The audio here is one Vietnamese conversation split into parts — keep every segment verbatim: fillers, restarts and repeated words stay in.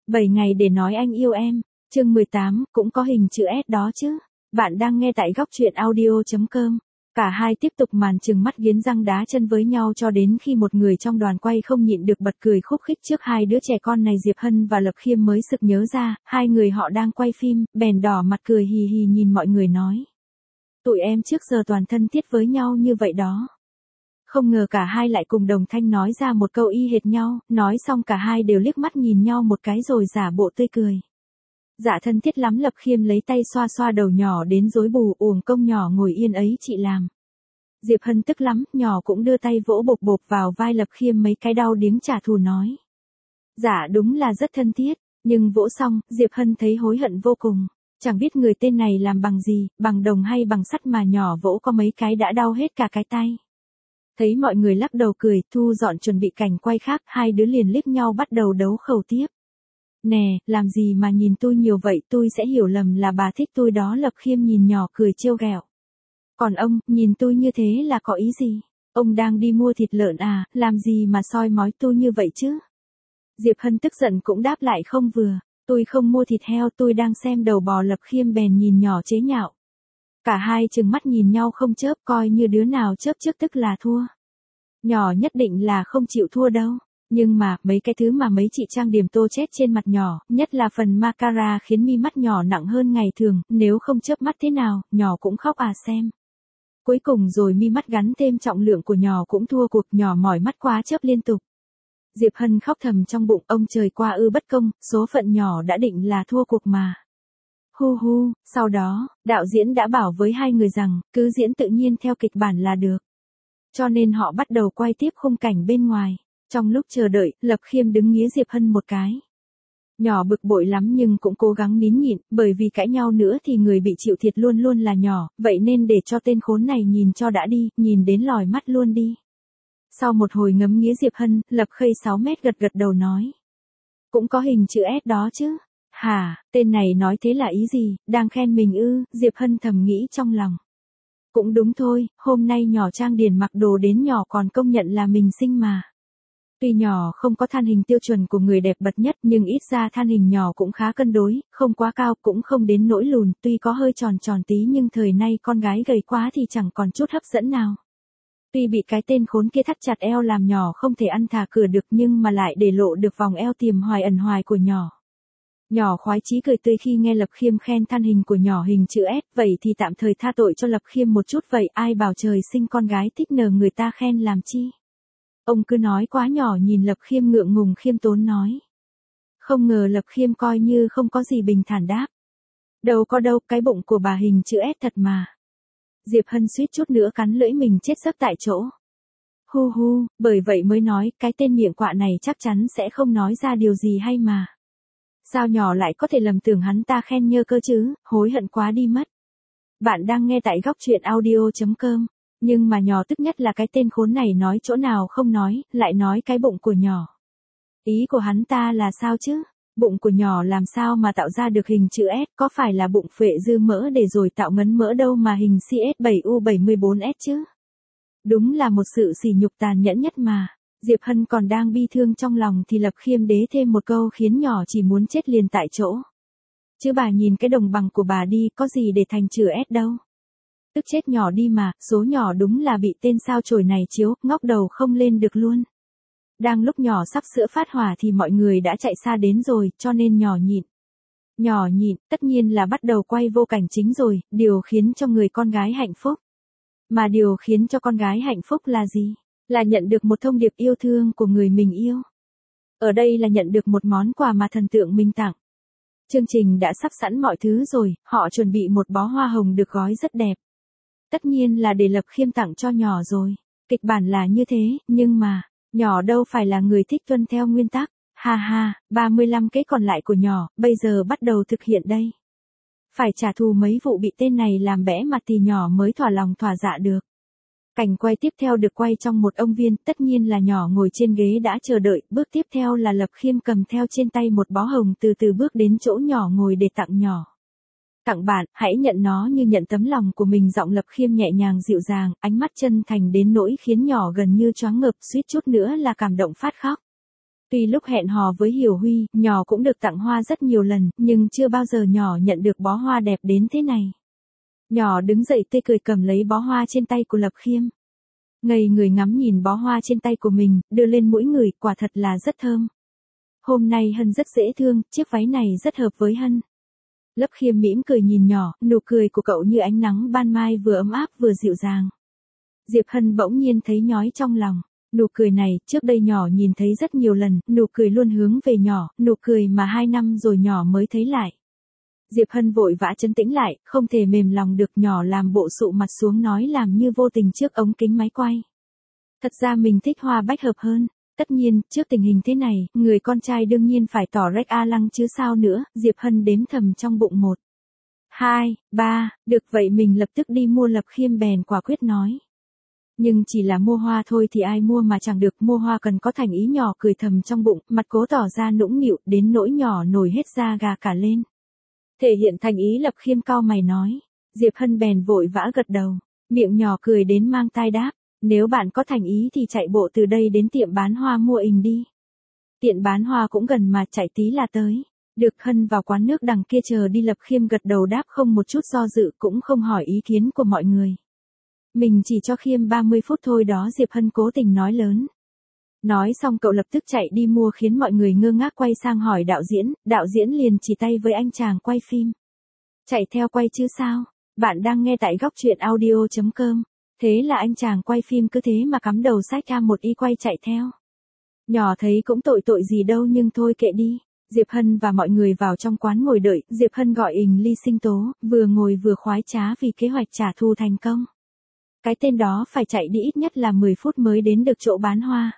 bảy ngày để nói anh yêu em. Chương mười tám, cũng có hình chữ S đó chứ. Bạn đang nghe tại góc truyện audio chấm com. Cả hai tiếp tục màn trừng mắt nghiến răng đá chân với nhau cho đến khi một người trong đoàn quay không nhịn được bật cười khúc khích trước hai đứa trẻ con này. Diệp Hân và Lập Khiêm mới sực nhớ ra, hai người họ đang quay phim, bèn đỏ mặt cười hì hì nhìn mọi người nói. Tụi em trước giờ toàn thân thiết với nhau như vậy đó. Không ngờ cả hai lại cùng đồng thanh nói ra một câu y hệt nhau, nói xong cả hai đều liếc mắt nhìn nhau một cái rồi giả bộ tươi cười. Dạ thân thiết lắm. Lập Khiêm lấy tay xoa xoa đầu nhỏ đến rối bù, uổng công nhỏ ngồi yên ấy chị làm. Diệp Hân tức lắm, nhỏ cũng đưa tay vỗ bộp bộp vào vai Lập Khiêm mấy cái đau điếng trả thù nói. Dạ đúng là rất thân thiết, nhưng vỗ xong, Diệp Hân thấy hối hận vô cùng. Chẳng biết người tên này làm bằng gì, bằng đồng hay bằng sắt mà nhỏ vỗ có mấy cái đã đau hết cả cái tay. Thấy mọi người lắc đầu cười, thu dọn chuẩn bị cảnh quay khác, hai đứa liền liếc nhau bắt đầu đấu khẩu tiếp. Nè, làm gì mà nhìn tôi nhiều vậy, tôi sẽ hiểu lầm là bà thích tôi đó. Lập Khiêm nhìn nhỏ cười trêu ghẹo. Còn ông, nhìn tôi như thế là có ý gì? Ông đang đi mua thịt lợn à, làm gì mà soi mói tôi như vậy chứ? Diệp Hân tức giận cũng đáp lại không vừa. Tôi không mua thịt heo, tôi đang xem đầu bò. Lập Khiêm bèn nhìn nhỏ chế nhạo. Cả hai trừng mắt nhìn nhau không chớp, coi như đứa nào chớp trước tức là thua. Nhỏ nhất định là không chịu thua đâu. Nhưng mà, mấy cái thứ mà mấy chị trang điểm tô chết trên mặt nhỏ, nhất là phần mascara khiến mi mắt nhỏ nặng hơn ngày thường, nếu không chớp mắt thế nào, nhỏ cũng khóc à xem. Cuối cùng rồi mi mắt gắn thêm trọng lượng của nhỏ cũng thua cuộc, nhỏ mỏi mắt quá chớp liên tục. Diệp Hân khóc thầm trong bụng, ông trời qua ư bất công, số phận nhỏ đã định là thua cuộc mà. Hu hu, sau đó, đạo diễn đã bảo với hai người rằng, cứ diễn tự nhiên theo kịch bản là được. Cho nên họ bắt đầu quay tiếp khung cảnh bên ngoài. Trong lúc chờ đợi, Lập Khiêm đứng nghía Diệp Hân một cái. Nhỏ bực bội lắm nhưng cũng cố gắng nín nhịn, bởi vì cãi nhau nữa thì người bị chịu thiệt luôn luôn là nhỏ, vậy nên để cho tên khốn này nhìn cho đã đi, nhìn đến lòi mắt luôn đi. Sau một hồi ngấm nghía Diệp Hân, Lập Khây sáu mét gật gật đầu nói. Cũng có hình chữ S đó chứ. Hả, tên này nói thế là ý gì, đang khen mình ư? Diệp Hân thầm nghĩ trong lòng. Cũng đúng thôi, hôm nay nhỏ Trang Điền mặc đồ đến nhỏ còn công nhận là mình xinh mà. Tuy nhỏ không có thân hình tiêu chuẩn của người đẹp bật nhất nhưng ít ra thân hình nhỏ cũng khá cân đối, không quá cao cũng không đến nỗi lùn, tuy có hơi tròn tròn tí nhưng thời nay con gái gầy quá thì chẳng còn chút hấp dẫn nào. Tuy bị cái tên khốn kia thắt chặt eo làm nhỏ không thể ăn thả cửa được nhưng mà lại để lộ được vòng eo tiềm hoài ẩn hoài của nhỏ. Nhỏ khoái chí cười tươi khi nghe Lập Khiêm khen thân hình của nhỏ hình chữ S, vậy thì tạm thời tha tội cho Lập Khiêm một chút vậy, ai bảo trời sinh con gái thích nờ người ta khen làm chi. Ông cứ nói quá. Nhỏ nhìn Lập Khiêm ngượng ngùng khiêm tốn nói. Không ngờ Lập Khiêm coi như không có gì bình thản đáp. Đâu có đâu, cái bụng của bà hình chữ S thật mà. Diệp Hân suýt chút nữa cắn lưỡi mình chết giấc tại chỗ. Hu hu, bởi vậy mới nói, cái tên miệng quạ này chắc chắn sẽ không nói ra điều gì hay mà. Sao nhỏ lại có thể lầm tưởng hắn ta khen nhơ cơ chứ, hối hận quá đi mất. Bạn đang nghe tại góc truyện audio chấm com. Nhưng mà nhỏ tức nhất là cái tên khốn này nói chỗ nào không nói, lại nói cái bụng của nhỏ. Ý của hắn ta là sao chứ? Bụng của nhỏ làm sao mà tạo ra được hình chữ S, có phải là bụng phệ dư mỡ để rồi tạo ngấn mỡ đâu mà hình C S bảy U bảy mươi bốn S chứ? Đúng là một sự sỉ nhục tàn nhẫn nhất mà. Diệp Hân còn đang bi thương trong lòng thì Lập Khiêm đế thêm một câu khiến nhỏ chỉ muốn chết liền tại chỗ. Chứ bà nhìn cái đồng bằng của bà đi, có gì để thành chữ S đâu. Tức chết nhỏ đi mà, số nhỏ đúng là bị tên sao chổi này chiếu, ngóc đầu không lên được luôn. Đang lúc nhỏ sắp sửa phát hỏa thì mọi người đã chạy xa đến rồi, cho nên nhỏ nhịn. Nhỏ nhịn, tất nhiên là bắt đầu quay vô cảnh chính rồi, điều khiến cho người con gái hạnh phúc. Mà điều khiến cho con gái hạnh phúc là gì? Là nhận được một thông điệp yêu thương của người mình yêu. Ở đây là nhận được một món quà mà thần tượng mình tặng. Chương trình đã sắp sẵn mọi thứ rồi, họ chuẩn bị một bó hoa hồng được gói rất đẹp. Tất nhiên là để Lập Khiêm tặng cho nhỏ rồi. Kịch bản là như thế, nhưng mà, nhỏ đâu phải là người thích tuân theo nguyên tắc. Ha ha, ba mươi lăm cái còn lại của nhỏ, bây giờ bắt đầu thực hiện đây. Phải trả thù mấy vụ bị tên này làm bẽ mặt thì nhỏ mới thỏa lòng thỏa dạ được. Cảnh quay tiếp theo được quay trong một ông viên, tất nhiên là nhỏ ngồi trên ghế đã chờ đợi, bước tiếp theo là Lập Khiêm cầm theo trên tay một bó hồng từ từ bước đến chỗ nhỏ ngồi để tặng nhỏ. Tặng bạn, hãy nhận nó như nhận tấm lòng của mình. Giọng Lập Khiêm nhẹ nhàng dịu dàng, ánh mắt chân thành đến nỗi khiến nhỏ gần như choáng ngợp, suýt chút nữa là cảm động phát khóc. Tuy lúc hẹn hò với Hiểu Huy, nhỏ cũng được tặng hoa rất nhiều lần, nhưng chưa bao giờ nhỏ nhận được bó hoa đẹp đến thế này. Nhỏ đứng dậy tươi cười cầm lấy bó hoa trên tay của Lập Khiêm. Ngây người ngắm nhìn bó hoa trên tay của mình, đưa lên mũi người, quả thật là rất thơm. Hôm nay Hân rất dễ thương, chiếc váy này rất hợp với Hân. Lập Khiêm mỉm cười nhìn nhỏ, nụ cười của cậu như ánh nắng ban mai vừa ấm áp vừa dịu dàng. Diệp Hân bỗng nhiên thấy nhói trong lòng. Nụ cười này, trước đây nhỏ nhìn thấy rất nhiều lần, nụ cười luôn hướng về nhỏ, nụ cười mà hai năm rồi nhỏ mới thấy lại. Diệp Hân vội vã trấn tĩnh lại, không thể mềm lòng được, nhỏ làm bộ sụ mặt xuống nói làm như vô tình trước ống kính máy quay. Thật ra mình thích Hoa Bách Hợp hơn. Tất nhiên, trước tình hình thế này, người con trai đương nhiên phải tỏ rách a lăng chứ sao nữa, Diệp Hân đếm thầm trong bụng một, hai, ba, được vậy mình lập tức đi mua. Lập Khiêm bèn quả quyết nói. Nhưng chỉ là mua hoa thôi thì ai mua mà chẳng được, mua hoa cần có thành ý. Nhỏ cười thầm trong bụng, mặt cố tỏ ra nũng nịu, đến nỗi nhỏ nổi hết da gà cả lên. Thể hiện thành ý. Lập Khiêm cau mày nói. Diệp Hân bèn vội vã gật đầu, miệng nhỏ cười đến mang tai đáp. Nếu bạn có thành ý thì chạy bộ từ đây đến tiệm bán hoa mua ình đi. Tiệm bán hoa cũng gần mà, chạy tí là tới. Được. Hân vào quán nước đằng kia chờ đi. Lập Khiêm gật đầu đáp không một chút do dự, cũng không hỏi ý kiến của mọi người. Mình chỉ cho Khiêm ba mươi phút thôi đó, Diệp Hân cố tình nói lớn. Nói xong cậu lập tức chạy đi mua khiến mọi người ngơ ngác quay sang hỏi đạo diễn, đạo diễn liền chỉ tay với anh chàng quay phim. Chạy theo quay chứ sao, bạn đang nghe tại góc truyện audio chấm com. Thế là anh chàng quay phim cứ thế mà cắm đầu sách a một y quay chạy theo. Nhỏ thấy cũng tội tội gì đâu nhưng thôi kệ đi. Diệp Hân và mọi người vào trong quán ngồi đợi, Diệp Hân gọi ình Ly Sinh Tố, vừa ngồi vừa khoái trá vì kế hoạch trả thù thành công. Cái tên đó phải chạy đi ít nhất là mười phút mới đến được chỗ bán hoa.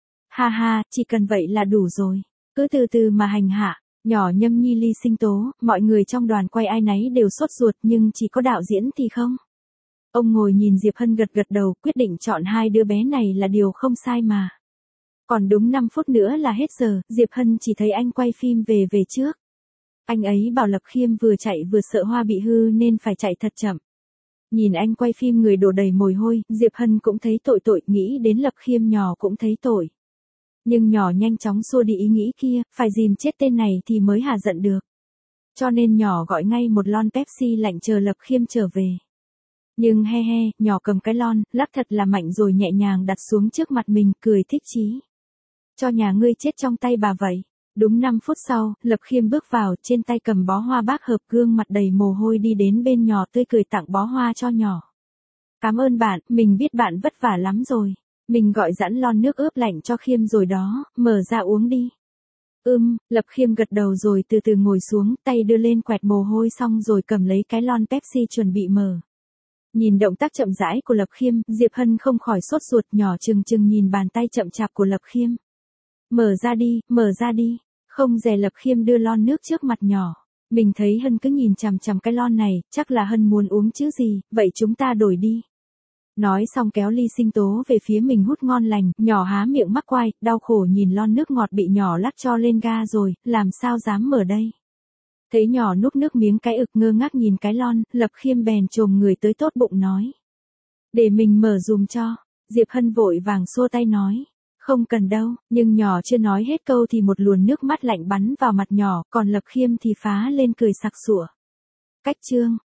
Ha ha, chỉ cần vậy là đủ rồi. Cứ từ từ mà hành hạ. Nhỏ nhâm nhi Ly Sinh Tố, mọi người trong đoàn quay ai nấy đều sốt ruột nhưng chỉ có đạo diễn thì không. Ông ngồi nhìn Diệp Hân gật gật đầu, quyết định chọn hai đứa bé này là điều không sai mà. Còn đúng năm phút nữa là hết giờ, Diệp Hân chỉ thấy anh quay phim về về trước. Anh ấy bảo Lập Khiêm vừa chạy vừa sợ hoa bị hư nên phải chạy thật chậm. Nhìn anh quay phim người đổ đầy mồ hôi, Diệp Hân cũng thấy tội tội, nghĩ đến Lập Khiêm nhỏ cũng thấy tội. Nhưng nhỏ nhanh chóng xua đi ý nghĩ kia, phải dìm chết tên này thì mới hả giận được. Cho nên nhỏ gọi ngay một lon Pepsi lạnh chờ Lập Khiêm trở về. Nhưng he he, nhỏ cầm cái lon, lắc thật là mạnh rồi nhẹ nhàng đặt xuống trước mặt mình, cười thích chí. Cho nhà ngươi chết trong tay bà vậy. Đúng năm phút sau, Lập Khiêm bước vào, trên tay cầm bó hoa bác hợp, gương mặt đầy mồ hôi đi đến bên nhỏ tươi cười tặng bó hoa cho nhỏ. Cảm ơn bạn, mình biết bạn vất vả lắm rồi. Mình gọi sẵn lon nước ướp lạnh cho Khiêm rồi đó, mở ra uống đi. Ưm, Lập Khiêm gật đầu rồi từ từ ngồi xuống, tay đưa lên quẹt mồ hôi xong rồi cầm lấy cái lon Pepsi chuẩn bị mở. Nhìn động tác chậm rãi của Lập Khiêm, Diệp Hân không khỏi sốt ruột, nhỏ chừng chừng nhìn bàn tay chậm chạp của Lập Khiêm. Mở ra đi, mở ra đi. Không dè Lập Khiêm đưa lon nước trước mặt nhỏ. Mình thấy Hân cứ nhìn chằm chằm cái lon này, chắc là Hân muốn uống chứ gì, vậy chúng ta đổi đi. Nói xong kéo Ly Sinh Tố về phía mình hút ngon lành, nhỏ há miệng mắc quai, đau khổ nhìn lon nước ngọt bị nhỏ lắc cho lên ga rồi, làm sao dám mở đây. Thấy nhỏ nuốt nước miếng cái ực ngơ ngác nhìn cái lon, Lập Khiêm bèn chồm người tới tốt bụng nói. Để mình mở dùm cho. Diệp Hân vội vàng xua tay nói. Không cần đâu, nhưng nhỏ chưa nói hết câu thì một luồn nước mắt lạnh bắn vào mặt nhỏ, còn Lập Khiêm thì phá lên cười sặc sụa. Cách chương.